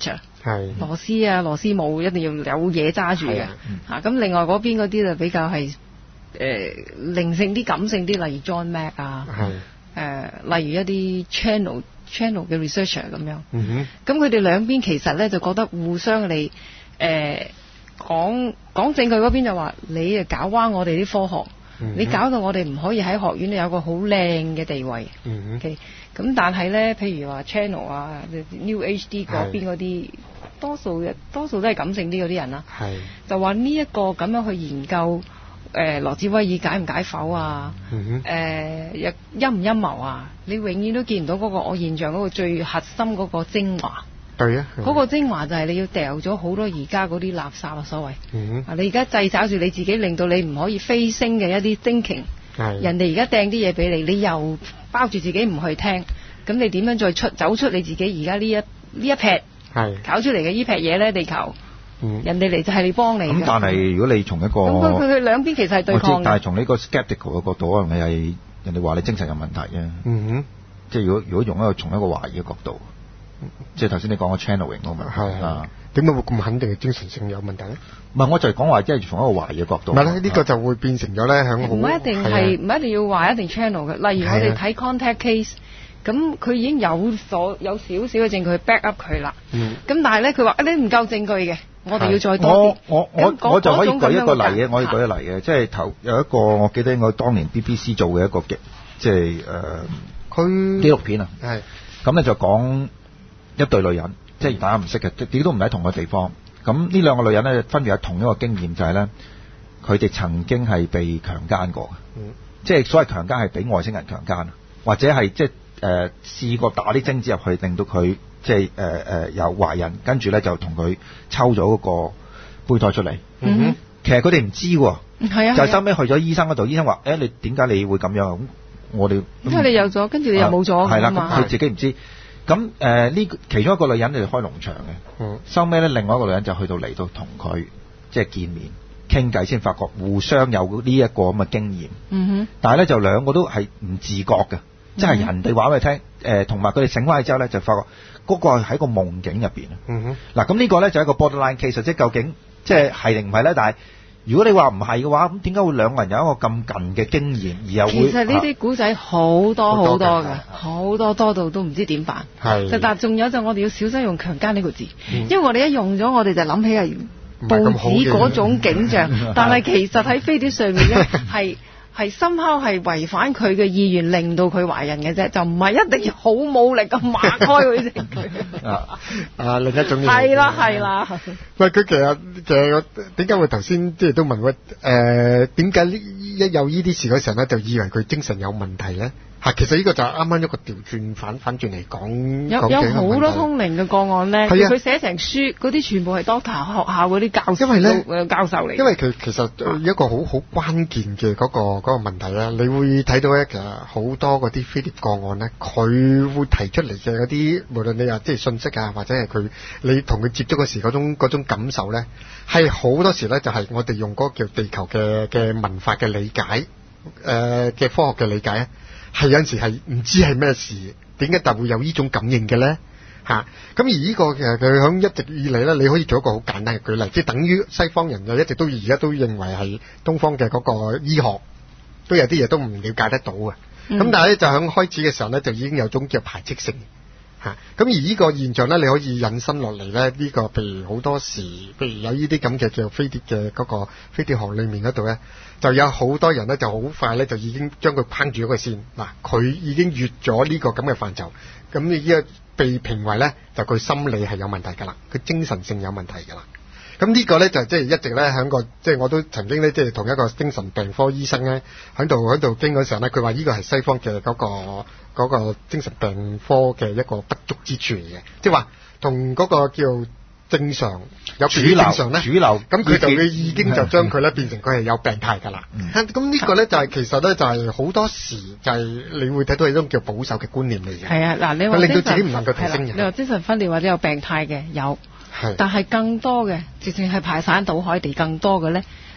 Speaker 3: 係
Speaker 2: 螺絲啊、螺絲帽一定要有嘢揸住嘅嚇。咁、嗯、另外嗰邊嗰啲就比較係誒、呃、靈性啲、感性啲，例如 John Mack 啊，誒、呃、例如一啲 channel channel 嘅 researcher 咁樣。嗯哼。咁佢哋兩邊其實咧就覺得互相你誒、呃、講講證據嗰邊就話你誒搞彎我哋啲科學。你搞到我哋唔可以喺學院有個好靚嘅地位。嗯 OK，咁但係咧，譬如話 Channel 啊、New H D 嗰邊嗰啲，多數嘅多數都係感性啲嗰啲人啦。係就話呢一個咁樣去研究，誒、呃、羅茲威爾解唔解剖啊？嗯、呃、誒陰唔陰謀啊？你永遠都見唔到嗰個我現象嗰個最核心嗰個精華。對啊，嗰、那個精華就係你要掉咗好多而家嗰啲垃圾啊，所謂。嗯、你而家掣肘住你自己，令到你唔可以飛升嘅一啲 thinking。人哋而家掟啲嘢俾你，你又包住自己唔去聽，咁你點樣再出走出你自己而家呢一呢一撇搞出嚟嘅呢撇嘢咧？地球，嗯、人哋嚟就係你幫你。咁但係如果你從一個咁佢佢佢兩邊其實係對抗嘅。但係從呢個 skeptical 嘅角度，可能你係人哋話你精神有問題啫。嗯哼，即係如果如果用一個從一個懷疑嘅角度。即係頭先你講個 channeling 啊嘛，係啊，點解會咁肯定嘅精神性有問題咧？唔係，我就係講話即係從一個懷疑嘅角度。唔係咧，呢個就會變成咗咧響好唔一定係唔一定要話一定 channel 嘅。例如我哋睇 contact case，咁佢已經有所有少少嘅證據去 back up 佢啦。嗯。咁但係咧，佢話你唔夠證據嘅，我哋要再多啲。我我我我就可以舉一個例嘅，我可以舉一例嘅，即係頭有一個我記得應該當年 B B C 做嘅一個嘅，即係誒，佢紀錄片啊。係。咁咧就講。一對女人，即係大家唔識嘅，亦都唔喺同個地方。咁呢兩個女人咧，分別有同一個經驗，就係咧，佢哋曾經係被強姦過嘅。嗯，即係所謂強姦係俾外星人強姦，或者係即係誒試過打啲精子入去，令到佢即係誒誒有懷孕，跟住咧就同佢抽咗嗰個胚胎出嚟。嗯哼，其實佢哋唔知喎。係啊。就收尾去咗醫生嗰度，醫生話：誒、欸，你點解你會咁樣？咁我哋因為你有咗，跟住你又冇咗。係啦，咁佢自己唔知。咁誒呢其中一個女人就開農場嘅，收尾咧另外一個女人就去到嚟到同佢即係見面傾偈，先發覺互相有呢一個咁嘅經驗。嗯哼，但係咧就兩個都係唔自覺嘅，即係人哋話俾佢聽，誒同埋佢哋醒翻去之後咧就發覺嗰個係喺個夢境入邊。嗯哼，嗱咁呢個咧就係一個 borderline case，即係究竟即係係定唔係咧？但係如果你話唔係嘅話，咁點解會兩個人有一個咁近嘅經驗，而又會？其實呢啲古仔好多好多嘅，好多多到都唔知點辦。係。但係仲有就我哋要小心用強姦呢個字，嗯、因為我哋一用咗，我哋就諗起係報紙嗰種景象，但係其實喺飛碟上面咧係。係深刻係違反佢嘅意願，令到佢懷孕嘅啫，就唔係一定要好武力咁擘開佢哋。啊啊，另一種嘢。係啦係啦。喂，佢其實其實點解會頭先即係都問我誒點解呢一有呢啲事嗰時候咧，就以為佢精神有問題咧？嚇，其實呢個就係啱啱一個調轉反反轉嚟講。有有好多通靈嘅個案咧，佢寫成書嗰啲全部係 doctor 學校嗰啲教授，因為咧教授嚟。因為佢其實一個好好關鍵嘅嗰個嗰個問題咧，你會睇到咧，其實好多嗰啲飛碟個案咧，佢會提出嚟嘅嗰啲，無論你話即係信息啊，或者係佢你同佢接觸嗰時嗰種嗰種感受咧，係好多時咧就係我哋用嗰個叫地球嘅嘅文化嘅理解，誒、呃、嘅科學嘅理解咧。係有陣時係唔知係咩事，點解但會有呢種感應嘅咧？嚇、啊！咁而呢個其實佢響一直以嚟咧，你可以做一個好簡單嘅舉例，即係等於西方人就一直都而家都認為係東方嘅嗰個醫學都有啲嘢都唔了解得到嘅。咁、嗯、但係咧就響開始嘅時候咧，就已經有種叫排斥性嚇。咁、啊、而呢個現象咧，你可以引申落嚟咧，呢、這個譬如好多時，譬如有呢啲咁嘅叫飛碟嘅嗰個飛碟學裏面嗰度咧。就有好多人咧，就好快咧，就已經將佢框住咗個線。嗱，佢已經越咗呢個咁嘅範疇，咁你呢個被評為咧，就佢心理係有問題㗎啦，佢精神性有問題㗎啦。咁呢個咧就即係一直咧喺個，即係我都曾經咧，即係同一個精神病科醫生咧喺度喺度傾嗰時候咧，佢話呢個係西方嘅嗰個嗰個精神病科嘅一個不足之處嚟嘅，即係話同嗰個叫。正常有主流正常咧，主流咁佢就會已經就將佢咧變成佢係有病態㗎啦。咁、嗯、呢個咧就係、是、其實咧就係好多時就係你會睇到一種叫保守嘅觀念嚟嘅。係啊，嗱你話令到自己唔能夠提升人。你話精神分裂或者有病態嘅有，但係更多嘅直情係排山倒海地更多嘅咧，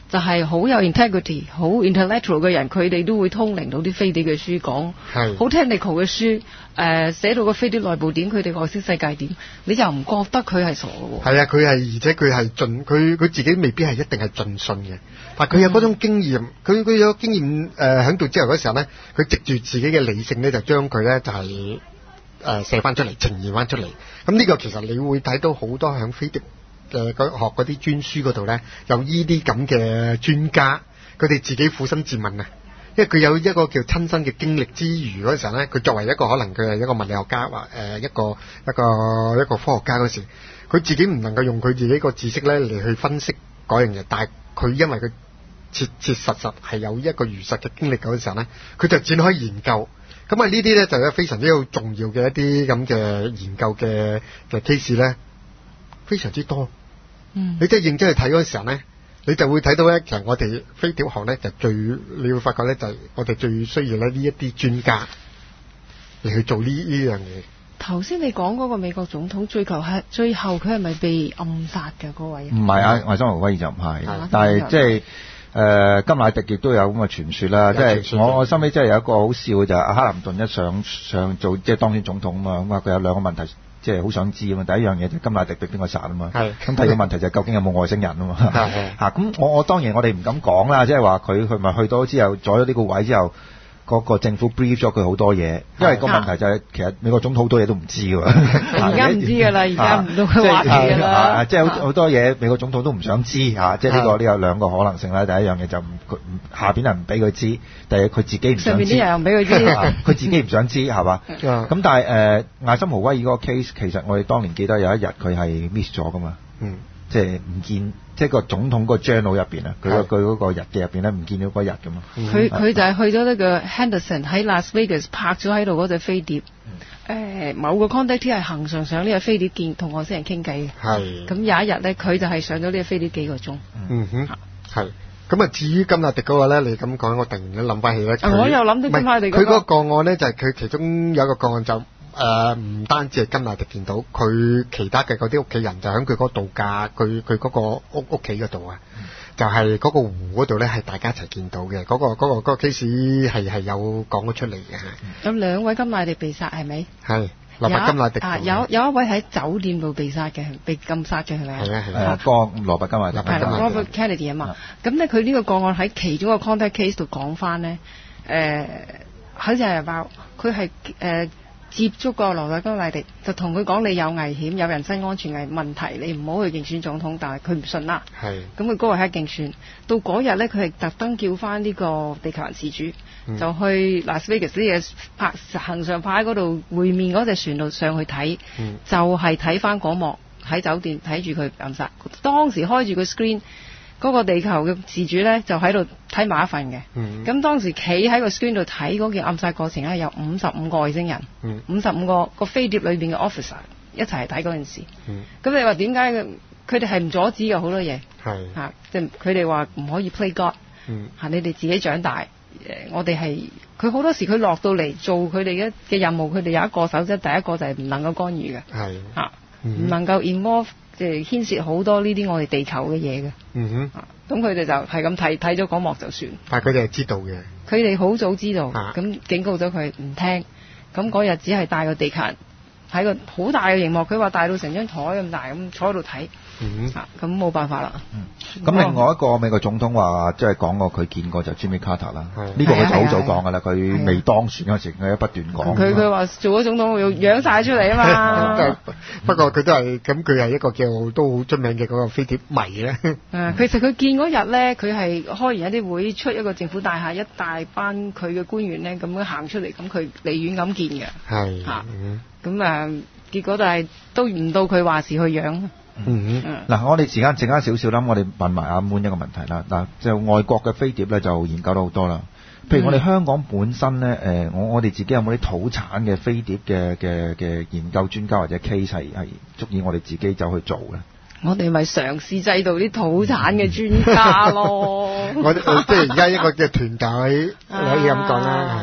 Speaker 2: 就係好有 integrity、好 intellectual 嘅人，佢哋都會通靈到啲飛碟嘅書講，好 technical 嘅書，誒、呃、寫到個飛碟內部點，佢哋外星世界點，你就唔覺得佢係傻嘅喎？係
Speaker 3: 啊，佢係而且佢係盡佢佢自己未必係一定係盡信嘅，但佢有嗰種經驗，佢佢、嗯、有經驗誒喺度之後嗰時候咧，佢藉住自己嘅理性咧，就將佢咧就係、是、誒、呃、寫翻出嚟，呈現翻出嚟。咁呢個其實你會睇到好多響飛碟嘅學嗰啲專書嗰度咧，有呢啲咁嘅專家，佢哋自己苦心自問啊，因為佢有一個叫親身嘅經歷之餘嗰時候咧，佢作為一個可能佢係一個物理學家或誒一個一個一個科學家嗰時，佢自己唔能夠用佢自己個知識咧嚟去分析嗰樣嘢，但係佢因為佢切切實實係有一個如實嘅經歷嗰時候咧，佢就展開研究。咁啊呢啲咧就係非常之好重要嘅一啲咁嘅研究嘅嘅 case 咧，非常之多。嗯，你真係認真去睇嗰時候咧，你就會睇到咧，其實我哋飛碟學咧就最，你會發覺咧就係我哋最需要咧呢一啲專家嚟去做呢呢樣嘢。
Speaker 2: 頭先你講嗰個美國總統追求係最後佢係咪被暗殺嘅嗰位？
Speaker 1: 唔係啊，艾森豪威爾就唔係，但係即係誒甘迺迪亦都有咁嘅傳說啦。即係我我心尾真係有一個好笑嘅就係阿克林頓一上上做即係當選總統啊嘛，咁啊佢有兩個問題。即係好想知啊嘛！第一樣嘢就甘迺迪被邊個殺啊嘛，咁第二個問題就係究竟有冇外星人啊嘛嚇咁我我當然我哋唔敢講啦，即係話佢佢咪去到之後坐咗呢個位之後，嗰、那個政府 brief 咗佢好多嘢，因為個問題就係、是、其實美國總統好多嘢都唔知㗎喎，
Speaker 2: 而家唔知㗎啦，而家唔到佢話事㗎啦，
Speaker 1: 即係好好多嘢美國總統都唔想知嚇，即係呢個呢有兩個可能性啦。第一樣嘢就唔佢下邊人唔俾佢知，第二佢自己唔想知，
Speaker 2: 上邊啲人又唔俾佢知，
Speaker 1: 佢自己唔想知係嘛？咁但係誒艾森豪威爾嗰個 case 其實我哋當年記得有一日佢係 miss 咗㗎嘛，嗯，即係唔見。即係個總統個 journal 入邊啊，佢個佢嗰個日記入邊咧唔見咗嗰日㗎嘛。
Speaker 2: 佢佢就係去咗呢個 Henderson 喺 Las Vegas 拍咗喺度嗰隻飛碟。誒、嗯呃、某個 contactee 係恆常上呢隻飛碟見同外星人傾偈嘅。係。咁有一日咧，佢就係上咗呢隻飛碟幾個鐘。嗯哼。係。咁啊，至於甘迺迪嗰個咧，你咁講，我突然間諗翻起咧。我又諗到甘迺迪。佢嗰個個案咧，就係、是、佢其中有一個個案就。誒、呃、唔單止係甘迺迪見到，佢其他嘅嗰啲屋企人就喺佢嗰度假，佢佢嗰個屋屋企嗰度啊，就係、是、嗰個湖嗰度咧，係大家一齊見到嘅。嗰、那個嗰、那個嗰、那個 case 係係有講咗出嚟嘅。咁兩位甘迺迪被殺係咪？係，羅伯甘迺迪。啊，有有一位喺酒店度被殺嘅，被禁殺嘅係咪？係啊係啊。個羅伯甘迺迪。係 Robert Kennedy 啊嘛。咁咧佢呢個個案喺其中一個 contact case 度講翻咧，誒、呃，好似係話佢係誒。接觸過羅伯甘迺迪，就同佢講你有危險，有人身安全嘅問題，你唔好去競選總統。但係佢唔信啦。係。咁佢嗰日喺競選，到嗰日咧，佢係特登叫翻呢個地球人事主，嗯、就去 Las Vegas 啲嘢拍行上派嗰度會面嗰隻船度上去睇、嗯，就係睇翻嗰幕喺酒店睇住佢暗殺。當時開住個 screen。嗰、那個地球嘅事主咧就喺度睇埋一份嘅，咁、嗯、當時企喺個 screen 度睇嗰件暗殺過程咧，有五十五個外星人，五十五個個飛碟裏邊嘅 officer 一齊睇嗰件事。咁、嗯、你話點解佢哋係唔阻止嘅好多嘢？係嚇，即係佢哋話唔可以 play God，嚇、嗯、你哋自己長大。誒，我哋係佢好多時佢落到嚟做佢哋嘅嘅任務，佢哋有一個守則，第一個就係唔能夠干預嘅，係嚇，唔、嗯、能夠 involve。即係牽涉好多呢啲我哋地球嘅嘢嘅，嗯哼，咁佢哋就係咁睇睇咗嗰幕就算。但係佢哋係知道嘅，佢哋好早知道，咁、啊、警告咗佢唔聽，咁嗰日只係帶個地球人喺個好大嘅熒幕，佢話大到成張台咁大咁坐喺度睇，嗯咁冇、啊、辦法啦。咁、嗯、另外一個美國總統話，即係講過佢見過就 Jimmy Carter 啦，呢、這個佢好早講㗎啦，佢未當選嗰時佢不斷講。佢佢話做咗總統要養晒出嚟啊嘛。不過佢都係咁，佢係一個叫都好出名嘅嗰個飛碟迷咧。誒，其實佢見嗰日咧，佢係開完一啲會，出一個政府大廈，一大班佢嘅官員咧咁樣行出嚟，咁佢離遠咁見嘅。係嚇，咁誒、啊、結果就係都唔到佢話事去養。嗯嗯，嗱、嗯，我哋時間剩翻少少啦，我哋問埋阿 Moon 一個問題啦。嗱，就外國嘅飛碟咧就研究到好多啦。譬如我哋香港本身咧，誒、呃，我我哋自己有冇啲土產嘅飛碟嘅嘅嘅研究專家或者 case 係係足以我哋自己走去做咧？我哋咪嘗試製造啲土產嘅專家咯。我即係而家一個嘅團隊可以咁講啦，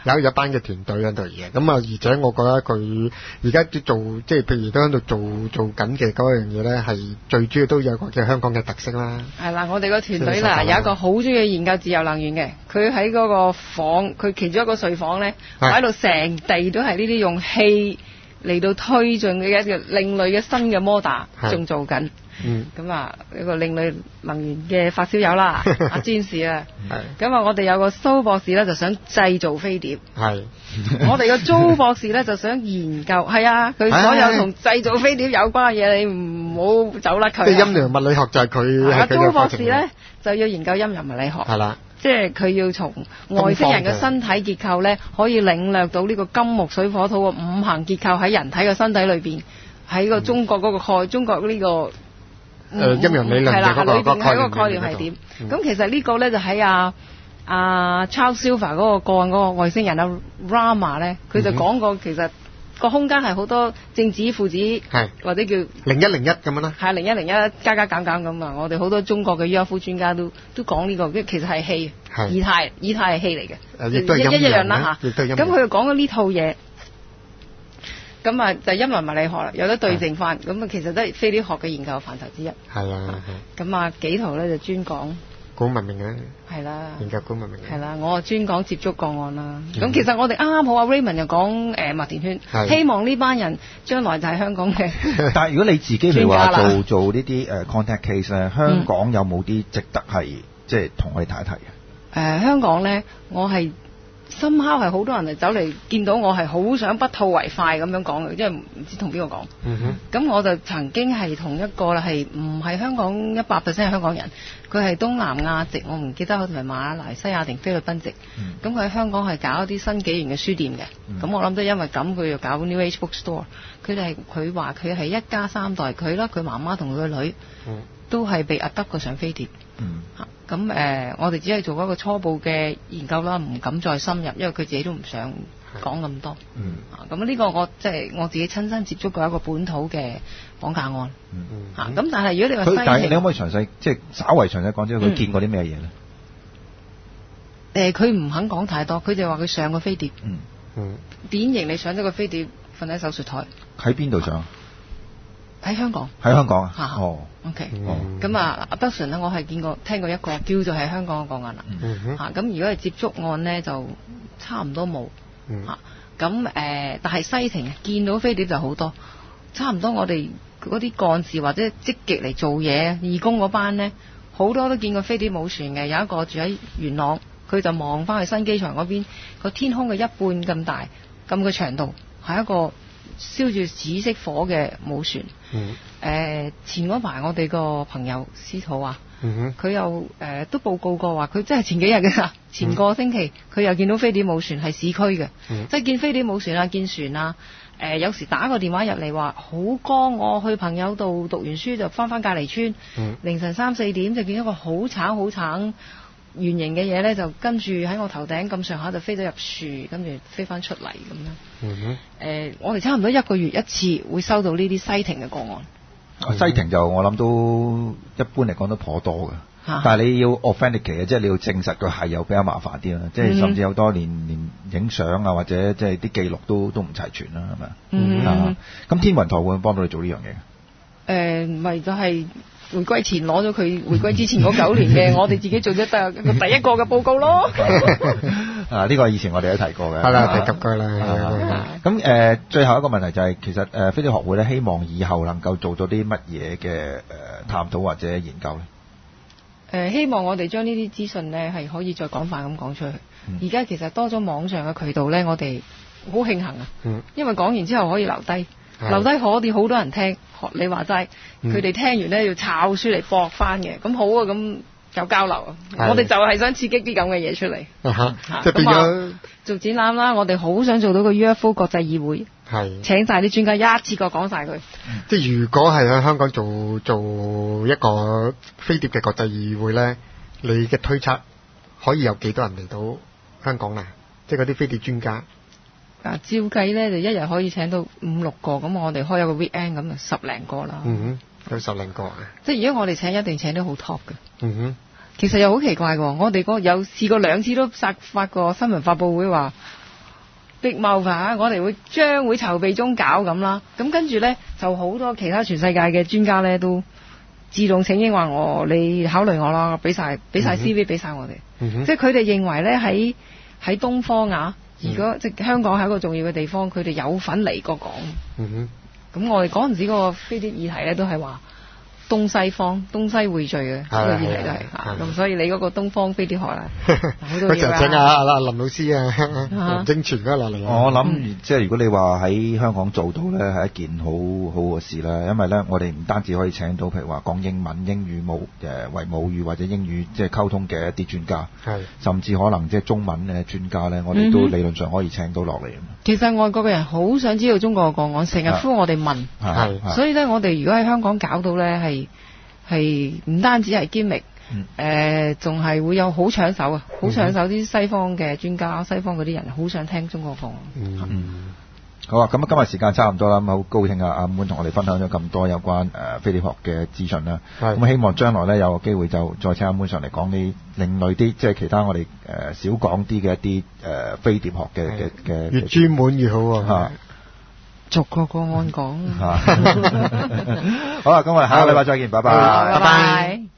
Speaker 3: 有一班嘅團隊喺度嘅。咁啊，而且我覺得佢而家做即係譬如都喺度做做緊嘅嗰樣嘢咧，係最主要都有個嘅香港嘅特色啦。
Speaker 2: 係啦，我哋個團隊啦有一個好中意研究自由能源嘅，佢喺嗰個房，佢其中一個睡房咧，喺度成地都係呢啲用氣嚟到推進嘅一個另類嘅新嘅摩打，仲做緊。嗯，咁啊，一個另類能源嘅發燒友啦，阿詹士啊，咁啊，我哋有個蘇博士咧就想製造飛碟，係，我哋個租博士咧就想研究，係啊，佢所有同製造飛碟有關嘅嘢，你唔好走甩佢。即係陰陽物理學就係佢。阿蘇博士咧就要研究陰陽物理學，係啦，即係佢要從外星人嘅身體結構咧，可以領略到呢個金木水火土嘅五行結構喺人體嘅身體裏邊，喺個中國嗰個概，中國呢個。
Speaker 3: 誒陰陽理論嘅嗰個個概念
Speaker 2: 係點？咁、嗯、其實呢個咧就喺阿阿 Charles Silver 嗰個個案嗰個外星人阿 Rama 咧，佢就講過其實個空間係好多正子負子，或者叫
Speaker 3: 零一零一咁樣啦。
Speaker 2: 係零一零一加加減減咁啊！我哋好多中國嘅 U F O 專家都都講呢、這個，其實係氣，以太以太係氣嚟嘅，
Speaker 3: 亦都係陰陽
Speaker 2: 一一樣啦嚇。咁佢就講咗呢套嘢。咁啊，就陰陽物理學啦，有得對證翻，咁啊，其實都係飛碟學嘅研究範疇之一。係啊，咁啊，幾圖咧就專講
Speaker 3: 古文明啊，
Speaker 2: 係啦，
Speaker 3: 研究古文明。
Speaker 2: 係啦，我啊專講接觸個案啦。咁、嗯、其實我哋啱啱好阿 Raymond 又講誒麥田圈，希望呢班人將來就係香港嘅。
Speaker 1: 但係如果你自己譬如話做做呢啲誒 contact case 咧，香港有冇啲值得係即係同我哋睇一睇嘅？誒、
Speaker 2: 呃，香港咧，我係。深刻係好多人嚟走嚟見到我係好想不吐為快咁樣講嘅，因為唔知同邊個講。咁、嗯、我就曾經係同一個啦，係唔係香港一百 percent 係香港人，佢係東南亞籍，我唔記得好似係馬來西亞定菲律賓籍。咁佢喺香港係搞一啲新紀元嘅書店嘅。咁、嗯、我諗都因為咁，佢又搞 New Age Bookstore。佢哋係佢話佢係一家三代，佢啦佢媽媽同佢個女、嗯、都係被壓得過上飛碟。嗯咁誒、呃，我哋只係做一個初步嘅研究啦，唔敢再深入，因為佢自己都唔想講咁多。嗯。咁呢個我即係、就是、我自己親身接觸過一個本土嘅綁架案。嗯咁、啊、但係如果你話西，
Speaker 1: 但係你可唔可以詳細即係稍為詳細講之後，佢見過啲咩嘢咧？
Speaker 2: 誒、嗯，佢唔、呃、肯講太多，佢就話佢上過飛碟。嗯嗯。典型你上咗個飛碟，瞓喺手術台。喺邊度上？喺香港。喺香港啊？嚇！哦。O K，咁啊，阿 Dustin 咧，我係見過聽過一個叫做係香港嘅個案啦。嚇、嗯，咁、啊、如果係接觸案咧，就差唔多冇嚇。咁、嗯、誒、啊，但係西庭見到飛碟就好多，差唔多我哋嗰啲幹事或者積極嚟做嘢義工嗰班咧，好多都見過飛碟冇船嘅。有一個住喺元朗，佢就望翻去新機場嗰邊，個天空嘅一半咁大，咁嘅長度係一個燒住紫色火嘅母船。嗯誒、呃，前嗰排我哋個朋友司徒啊，佢、嗯、又誒、呃、都報告過話，佢真係前幾日嘅啦，前個星期佢、嗯、又見到飛碟母船係市區嘅、嗯，即係見飛碟母船啊，見船啊，誒、呃、有時打個電話入嚟話好光，我去朋友度讀完書就翻翻隔離村、嗯，凌晨三四點就見到個好橙好橙圓形嘅嘢咧，就跟住喺我頭頂咁上下就飛咗入樹，跟住飛翻出嚟咁樣。誒、嗯呃，我哋差唔多一個月一次會收到呢啲西庭嘅個案。
Speaker 1: 嗯、西庭就我諗都一般嚟講都頗多嘅、啊，但係你要 authenticate 嘅，即係你要證實佢係有比較麻煩啲啦，即、嗯、係甚至有多年連影相啊或者即係啲記錄都都唔齊全啦，係咪、嗯、啊？咁天文台會唔會幫到你做呢樣嘢？誒，咪就係回歸前攞咗佢回歸之前嗰九年嘅，我哋自己做咗第第一個嘅報告咯。啊，呢、呢個以前我哋都提過嘅，係啦，提及過啦。咁誒、呃，最後一個問題就係、是，其實誒、呃、飛碟學會咧，希望以後能夠做到啲乜嘢嘅誒探討或者研究咧？誒、
Speaker 2: 呃，希望我哋將呢啲資訊咧係可以再廣泛咁講出去。而、嗯、家其實多咗網上嘅渠道咧，我哋好慶幸啊、嗯，因為講完之後可以留低。留低可啲好多人聽，學你話齋，佢、嗯、哋聽完咧要抄書嚟駁翻嘅，咁好啊，咁有交流啊，我哋就係想刺激啲咁嘅嘢出嚟，即係變咗做展覽啦。我哋好想做到個 U F O 國際議會，係請晒啲專家一次過講晒佢。
Speaker 3: 即係如果係喺香港做做一個飛碟嘅國際議會咧，你嘅推測可以有幾多人嚟到香港啊？即係嗰啲飛碟專家。
Speaker 2: 啊，照計咧就一日可以請到五六個，咁我哋開一個 weekend 咁就十零個啦。
Speaker 3: 嗯哼，有十零個啊！
Speaker 2: 即係如果我哋請，一定請得好 top 嘅。
Speaker 3: 嗯哼，
Speaker 2: 其實又好奇怪喎，我哋嗰有試過兩次都發發過新聞發佈會話， Big Mouth 啊，我哋會將會籌備中搞咁啦。咁跟住咧就好多其他全世界嘅專家咧都自動請纓話我，你考慮我啦，俾晒俾晒 C V 俾晒我哋。
Speaker 3: 嗯、
Speaker 2: 即係佢哋認為咧喺喺東方啊，如果、嗯、即係香港係一個重要嘅地方，佢哋有份嚟過港。
Speaker 3: 嗯
Speaker 2: 咁我哋嗰陣時嗰個飛碟議題咧都係話東西方東西匯聚嘅嗰個議題都係嚇，咁所以你嗰個東方飛碟學啊，好多嘢啊！
Speaker 3: 請阿阿林老師啊，林正全嗰落嚟。
Speaker 1: 我諗、嗯、即係如果你話喺香港做到咧，係一件好好嘅事啦。因為咧，我哋唔單止可以請到譬如話講英文、英語母誒為母語或者英語即係溝通嘅一啲專家，甚至可能即係中文嘅專家咧，我哋都理論上可以請到落嚟。
Speaker 2: 其實外國嘅人好想知道中國嘅個案，成日呼我哋問，所以咧我哋如果喺香港搞到咧係係唔單止係堅力，誒仲係會有好搶手啊，好搶手啲西方嘅專家，西方嗰啲人好想聽中國個案。
Speaker 1: 嗯嗯好啊，咁今日時間差唔多啦，咁好高興啊！阿 Moon 同我哋分享咗咁多有關誒、呃、飛碟學嘅資訊啦。咁希望將來咧有個機會就再請阿 Moon 上嚟講啲另類啲，即係其他我哋誒、呃、少講啲嘅一啲誒、呃、飛碟學嘅嘅嘅。
Speaker 3: 越專門越好啊！
Speaker 1: 嚇，
Speaker 2: 逐個個案講。
Speaker 1: 好啦，咁我哋下個禮拜再見，拜拜。
Speaker 2: 拜拜。